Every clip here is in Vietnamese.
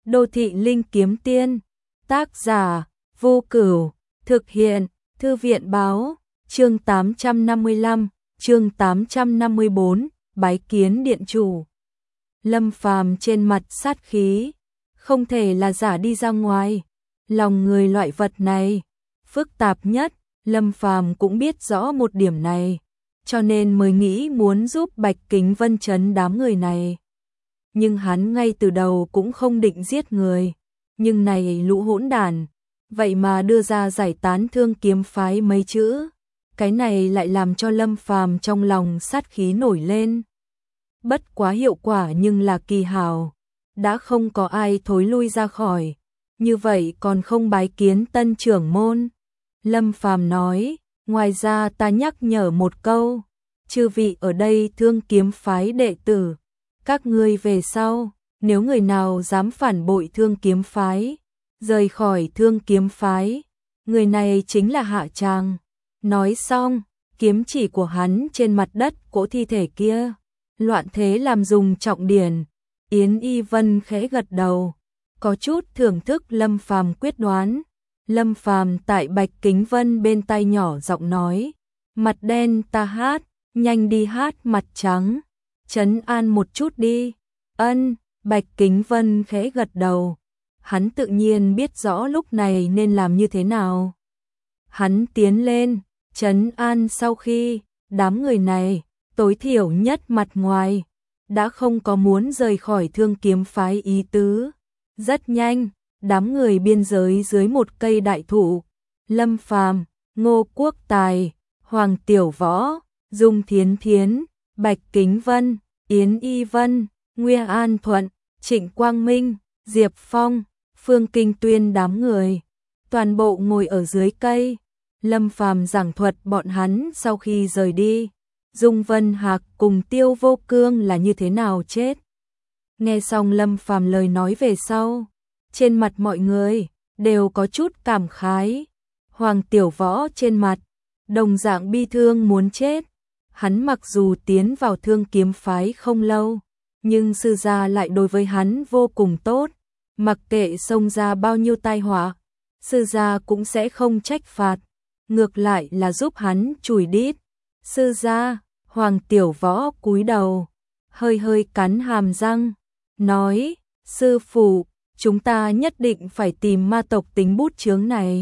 Đô thị linh kiếm tiên, tác giả, Vô Cửu, thực hiện, Thư viện báo, chương 855, chương 854, bái kiến điện chủ. Lâm Phàm trên mặt sát khí, không thể là giả đi ra ngoài. Lòng người loại vật này, phức tạp nhất, Lâm Phàm cũng biết rõ một điểm này, cho nên mới nghĩ muốn giúp Bạch Kính Vân trấn đám người này. Nhưng hắn ngay từ đầu cũng không định giết người, nhưng này lũ hỗn đản, vậy mà đưa ra giải tán Thương Kiếm phái mấy chữ, cái này lại làm cho Lâm Phàm trong lòng sát khí nổi lên. Bất quá hiệu quả nhưng là kỳ hảo, đã không có ai thối lui ra khỏi, như vậy còn không bái kiến tân trưởng môn. Lâm Phàm nói, ngoài ra ta nhắc nhở một câu, chư vị ở đây Thương Kiếm phái đệ tử, các ngươi về sau, nếu người nào dám phản bội Thương Kiếm phái, rời khỏi Thương Kiếm phái, người này chính là hạ tràng. Nói xong, kiếm chỉ của hắn trên mặt đất cỗ thi thể kia, loạn thế làm dùng trọng điển. Yến Y Vân khẽ gật đầu, có chút thưởng thức Lâm Phàm quyết đoán. Lâm Phàm tại Bạch Kính Vân bên tai nhỏ giọng nói, mặt đen ta hát, nhanh đi hát mặt trắng, trấn an một chút đi. Ân, Bạch Kính Vân khẽ gật đầu, hắn tự nhiên biết rõ lúc này nên làm như thế nào. Hắn tiến lên, trấn an sau khi, đám người này, tối thiểu nhất mặt ngoài, đã không có muốn rời khỏi Thương Kiếm phái ý tứ. Rất nhanh, đám người biên giới dưới một cây đại thụ, Lâm Phàm, Ngô Quốc Tài, Hoàng Tiểu Võ, Dung Thiến Thiến, Bạch Kính Vân, Yến Y Vân, Nguy An Thuận, Trịnh Quang Minh, Diệp Phong, Phương Kinh Tuyên đám người, toàn bộ ngồi ở dưới cây. Lâm Phàm giảng thuật bọn hắn sau khi rời đi, Dung Vân Hạc cùng Tiêu Vô Cương là như thế nào chết. Nghe xong Lâm Phàm lời nói về sau, trên mặt mọi người đều có chút cảm khái. Hoàng Tiểu Võ trên mặt đồng dạng bi thương muốn chết. Hắn mặc dù tiến vào Thương Kiếm phái không lâu, nhưng sư gia lại đối với hắn vô cùng tốt, mặc kệ xông ra bao nhiêu tai họa, sư gia cũng sẽ không trách phạt, ngược lại là giúp hắn chùi đít. Sư gia, Hoàng Tiểu Võ cúi đầu, hơi hơi cắn hàm răng, nói, sư phụ, chúng ta nhất định phải tìm ma tộc tính bút chướng này.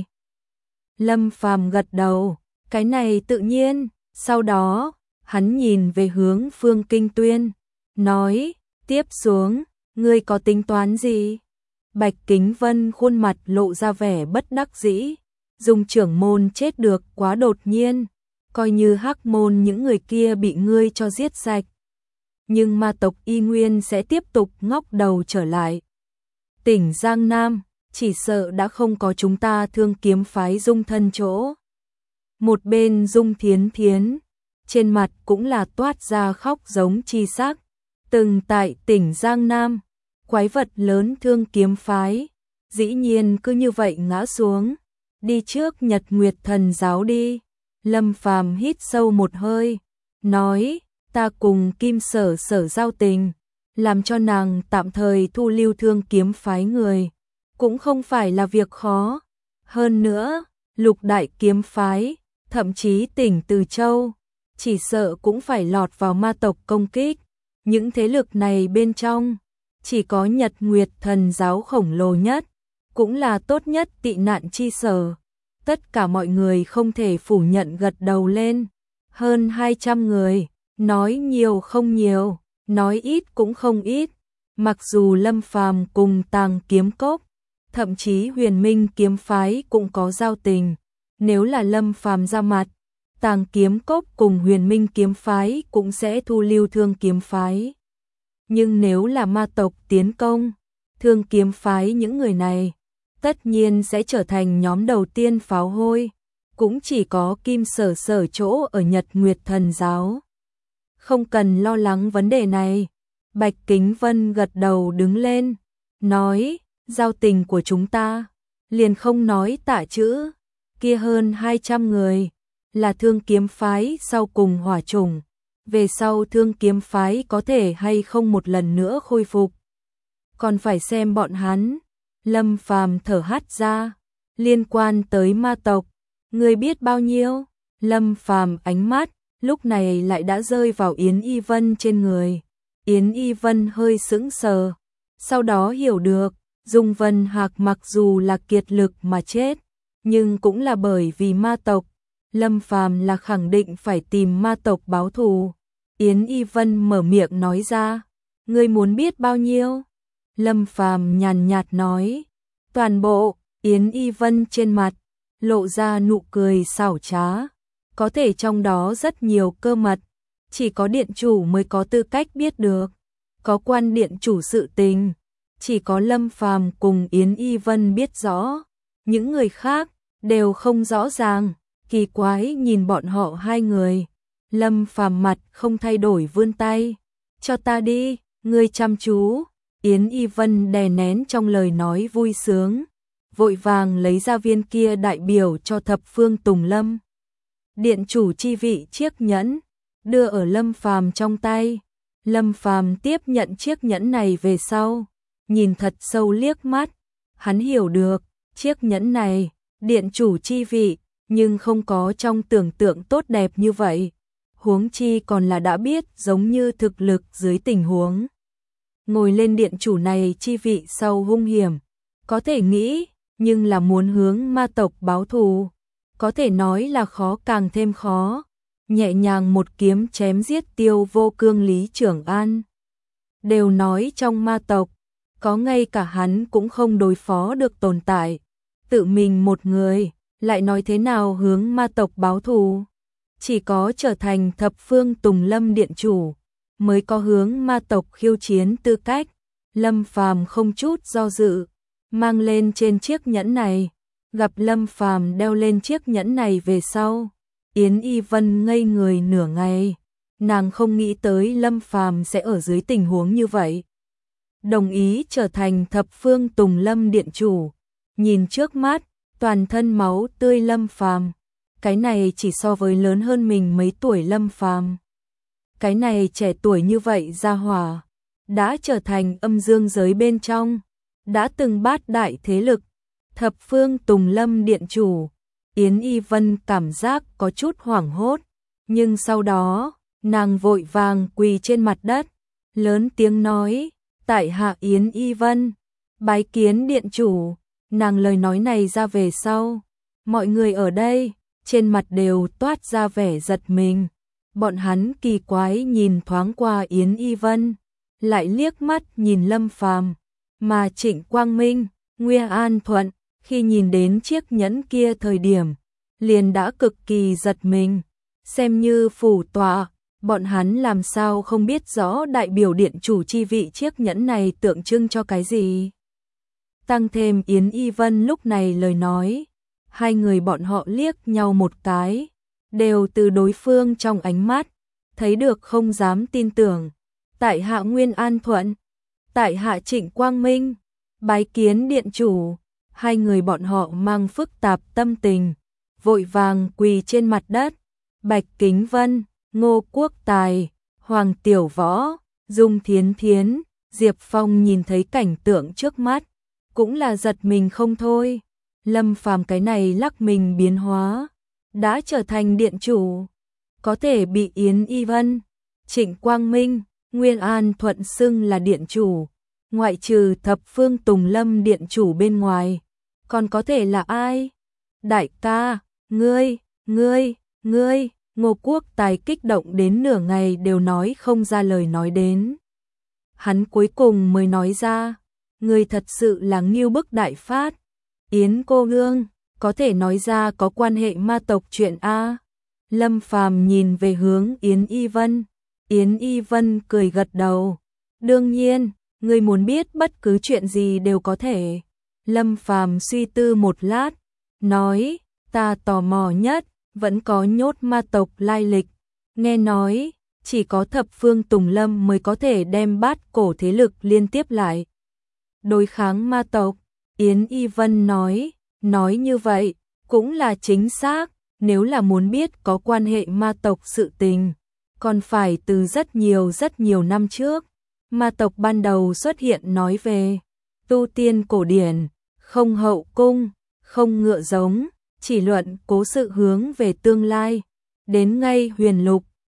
Lâm Phàm gật đầu, cái này tự nhiên. Sau đó, hắn nhìn về hướng Phương Kinh Tuyên, nói, tiếp xuống, ngươi có tính toán gì? Bạch Kính Vân khuôn mặt lộ ra vẻ bất đắc dĩ, Dung trưởng môn chết được quá đột nhiên, coi như Hắc môn những người kia bị ngươi cho giết sạch. Nhưng ma tộc y nguyên sẽ tiếp tục ngóc đầu trở lại. Tỉnh Giang Nam, chỉ sợ đã không có chúng ta Thương Kiếm phái dung thân chỗ. Một bên Dung Thiến Thiến, trên mặt cũng là toát ra khóc giống chi sắc. Từng tại tỉnh Giang Nam, quái vật lớn Thương Kiếm phái, dĩ nhiên cứ như vậy ngã xuống, đi trước Nhật Nguyệt Thần giáo đi. Lâm Phàm hít sâu một hơi, nói, ta cùng Kim Sở Sở giao tình, làm cho nàng tạm thời thu lưu Thương Kiếm phái người, cũng không phải là việc khó. Hơn nữa, Lục Đại Kiếm phái, thậm chí tỉnh Từ Châu, chỉ sợ cũng phải lọt vào ma tộc công kích. Những thế lực này bên trong, chỉ có Nhật Nguyệt Thần giáo khổng lồ nhất, cũng là tốt nhất tị nạn chi sở. Tất cả mọi người không thể phủ nhận gật đầu lên. Hơn 200 người, nói nhiều không nhiều, nói ít cũng không ít. Mặc dù Lâm Phàm cùng Tàng Kiếm Cốc, thậm chí Huyền Minh kiếm phái cũng có giao tình, nếu là Lâm Phàm ra mặt, Tàng Kiếm Cốc cùng Huyền Minh kiếm phái cũng sẽ thu lưu Thương Kiếm phái. Nhưng nếu là ma tộc tiến công Thương Kiếm phái, những người này tất nhiên sẽ trở thành nhóm đầu tiên pháo hôi, cũng chỉ có Kim Sở Sở chỗ ở Nhật Nguyệt Thần giáo. Không cần lo lắng vấn đề này. Bạch Kính Vân gật đầu đứng lên, nói, giao tình của chúng ta, liền không nói tả chữ, kia hơn 200 người, là Thương Kiếm phái sau cùng hỏa chủng, về sau Thương Kiếm phái có thể hay không một lần nữa khôi phục. còn phải xem bọn hắn. Lâm Phàm thở hắt ra, liên quan tới ma tộc, ngươi biết bao nhiêu? Lâm Phàm ánh mắt lúc này lại đã rơi vào Yến Y Vân trên người. Yến Y Vân hơi sững sờ, sau đó hiểu được, Dung Vân Hạc mặc dù là kiệt lực mà chết, nhưng cũng là bởi vì ma tộc. Lâm Phàm là khẳng định phải tìm ma tộc báo thù. Yến Y Vân mở miệng nói ra, ngươi muốn biết bao nhiêu? Lâm Phàm nhàn nhạt nói, toàn bộ. Yến Y Vân trên mặt lộ ra nụ cười xảo trá, có thể trong đó rất nhiều cơ mật, chỉ có điện chủ mới có tư cách biết được. Có quan điện chủ sự tình, chỉ có Lâm Phàm cùng Yến Y Vân biết rõ, những người khác đều không rõ ràng. Kỳ quái nhìn bọn họ hai người, Lâm Phàm mặt không thay đổi vươn tay, cho ta đi, ngươi chăm chú. Yến Y Vân đè nén trong lời nói vui sướng, vội vàng lấy ra viên kia đại biểu cho thập phương Tùng Lâm điện chủ chi vị chiếc nhẫn, đưa ở Lâm Phàm trong tay. Lâm Phàm tiếp nhận chiếc nhẫn này về sau, nhìn thật sâu liếc mắt, hắn hiểu được, chiếc nhẫn này, điện chủ chi vị, nhưng không có trong tưởng tượng tốt đẹp như vậy. Huống chi còn là đã biết giống như thực lực dưới tình huống ngồi lên điện chủ này chi vị sau hung hiểm, có thể nghĩ, nhưng là muốn hướng ma tộc báo thù, có thể nói là khó càng thêm khó. Nhẹ nhàng một kiếm chém giết Tiêu Vô Cương Lý Trưởng An. Đều nói trong ma tộc, có ngay cả hắn cũng không đối phó được tồn tại. Tự mình một người, lại nói thế nào hướng ma tộc báo thù. Chỉ có trở thành thập phương Tùng Lâm điện chủ, mới có hướng ma tộc khiêu chiến tư cách. Lâm Phàm không chút do dự, mang lên trên chiếc nhẫn này. Gặp Lâm Phàm đeo lên chiếc nhẫn này về sau, Yến Y Vân ngây người nửa ngày, nàng không nghĩ tới Lâm Phàm sẽ ở dưới tình huống như vậy. Đồng ý trở thành thập phương Tùng Lâm điện chủ, nhìn trước mắt, toàn thân máu tươi Lâm Phàm, cái này chỉ so với lớn hơn mình mấy tuổi Lâm Phàm. Cái này trẻ tuổi như vậy ra hỏa, đã trở thành âm dương giới bên trong, đã từng bát đại thế lực, thập phương Tùng Lâm điện chủ. Yến Y Vân cảm giác có chút hoảng hốt, nhưng sau đó, nàng vội vàng quỳ trên mặt đất, lớn tiếng nói, tại hạ Yến Y Vân, bái kiến điện chủ. Nàng lời nói này ra về sau, mọi người ở đây, trên mặt đều toát ra vẻ giật mình. Bọn hắn kỳ quái nhìn thoáng qua Yến Y Vân, lại liếc mắt nhìn Lâm Phàm, mà Trịnh Quang Minh, Nguyên An Thuận, khi nhìn đến chiếc nhẫn kia thời điểm, liền đã cực kỳ giật mình. Xem như phủ tọa, bọn hắn làm sao không biết rõ đại biểu điện chủ chi vị chiếc nhẫn này tượng trưng cho cái gì. Tăng thêm Yến Y Vân lúc này lời nói, hai người bọn họ liếc nhau một cái, đều từ đối phương trong ánh mắt, thấy được không dám tin tưởng. Tại hạ Nguyên An Thuận, tại hạ Trịnh Quang Minh, bái kiến điện chủ. Hai người bọn họ mang phức tạp tâm tình, vội vàng quỳ trên mặt đất. Bạch Kính Vân, Ngô Quốc Tài, Hoàng Tiểu Võ, Dung Thiến Thiến, Diệp Phong nhìn thấy cảnh tượng trước mắt, cũng là giật mình không thôi. Lâm Phàm cái này lắc mình biến hóa, đã trở thành điện chủ, có thể bị Yến Y Vân, Trịnh Quang Minh, Nguyên An Thuận xưng là điện chủ, ngoại trừ thập phương Tùng Lâm điện chủ bên ngoài, còn có thể là ai? Đại ca, ngươi, Ngô Quốc Tài kích động đến nửa ngày đều nói không ra lời nói đến. Hắn cuối cùng mới nói ra, ngươi thật sự là ngưu bức đại phát. Yến cô nương, có thể nói ra có quan hệ ma tộc chuyện a? Lâm Phàm nhìn về hướng Yến Y Vân. Yến Y Vân cười gật đầu. Đương nhiên, ngươi muốn biết bất cứ chuyện gì đều có thể. Lâm Phàm suy tư một lát, nói, ta tò mò nhất, vẫn có nhốt ma tộc lai lịch. Nghe nói, chỉ có thập phương Tùng Lâm mới có thể đem bát cổ thế lực liên tiếp lại đối kháng ma tộc. Yến Y Vân nói như vậy, cũng là chính xác, nếu là muốn biết có quan hệ ma tộc sự tình, còn phải từ rất nhiều năm trước. Ma tộc ban đầu xuất hiện nói về tu tiên cổ điển, không hậu cung, không ngựa giống, chỉ luận cố sự hướng về tương lai. Đến ngay huyền lục,